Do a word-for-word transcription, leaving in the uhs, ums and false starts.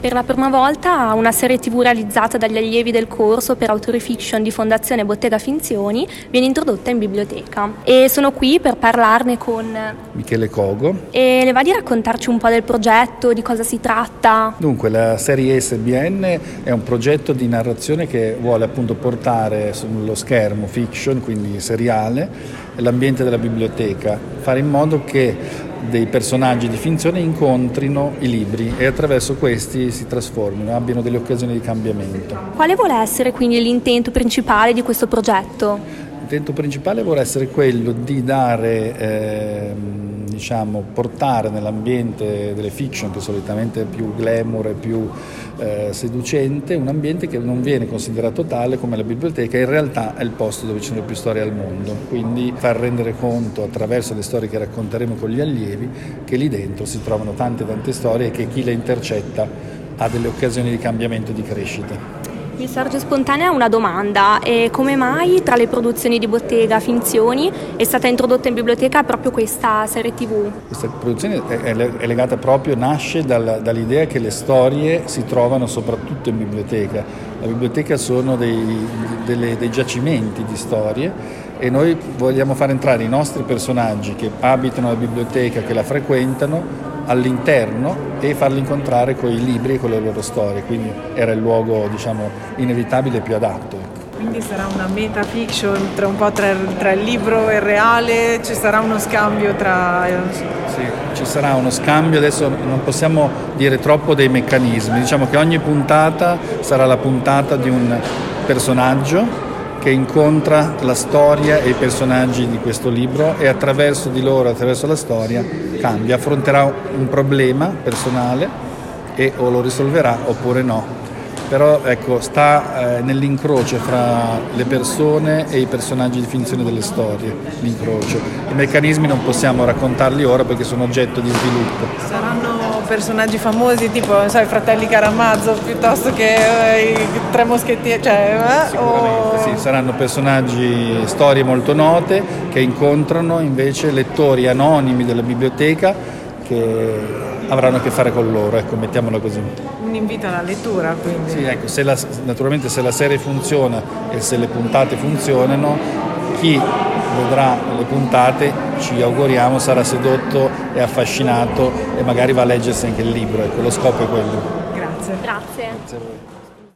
Per la prima volta una serie tivù realizzata dagli allievi del corso per autori fiction di Fondazione Bottega Finzioni viene introdotta in biblioteca e sono qui per parlarne con Michele Cogo. E le va di raccontarci un po' del progetto, di cosa si tratta? Dunque, la serie S B N è un progetto di narrazione che vuole appunto portare sullo schermo fiction, quindi seriale, l'ambiente della biblioteca, fare in modo che dei personaggi di finzione incontrino i libri e attraverso questi si trasformino, abbiano delle occasioni di cambiamento. Quale vuole essere quindi l'intento principale di questo progetto? L'intento principale vuole essere quello di dare, eh, diciamo, portare nell'ambiente delle fiction, che solitamente è più glamour e più eh, seducente, un ambiente che non viene considerato tale come la biblioteca, in realtà è il posto dove ci sono più storie al mondo, quindi far rendere conto attraverso le storie che racconteremo con gli allievi che lì dentro si trovano tante tante storie e che chi le intercetta ha delle occasioni di cambiamento e di crescita. Mi sorge spontanea una domanda: e come mai tra le produzioni di Bottega Finzioni è stata introdotta in biblioteca proprio questa serie tivù? Questa produzione è legata proprio, nasce dal, dall'idea che le storie si trovano soprattutto in biblioteca. La biblioteca sono dei, delle, dei giacimenti di storie e noi vogliamo far entrare i nostri personaggi che abitano la biblioteca, che la frequentano, all'interno e farli incontrare con i libri e con le loro storie, quindi era il luogo, diciamo, inevitabile e più adatto. Quindi sarà una metafiction tra un po' tra, tra il libro e il reale, ci sarà uno scambio tra... Sì, ci sarà uno scambio, adesso non possiamo dire troppo dei meccanismi, diciamo che ogni puntata sarà la puntata di un personaggio che incontra la storia e i personaggi di questo libro e attraverso di loro, attraverso la storia, cambia, affronterà un problema personale e o lo risolverà oppure no. Però ecco, sta eh, nell'incrocio fra le persone e i personaggi di finzione delle storie, l'incrocio. I meccanismi non possiamo raccontarli ora perché sono oggetto di sviluppo. Saranno personaggi famosi tipo, sai, Fratelli Karamazov piuttosto che eh, i Tre Moschettieri, cioè, eh, sicuramente o... sì, saranno personaggi, storie molto note che incontrano invece lettori anonimi della biblioteca che avranno a che fare con loro, ecco, mettiamola così. Un invito alla lettura, quindi. Sì, ecco, se la, naturalmente se la serie funziona e se le puntate funzionano, chi vedrà le puntate, ci auguriamo, sarà sedotto e affascinato e magari va a leggersi anche il libro, ecco, lo scopo è quello. Grazie. Grazie. Grazie a voi.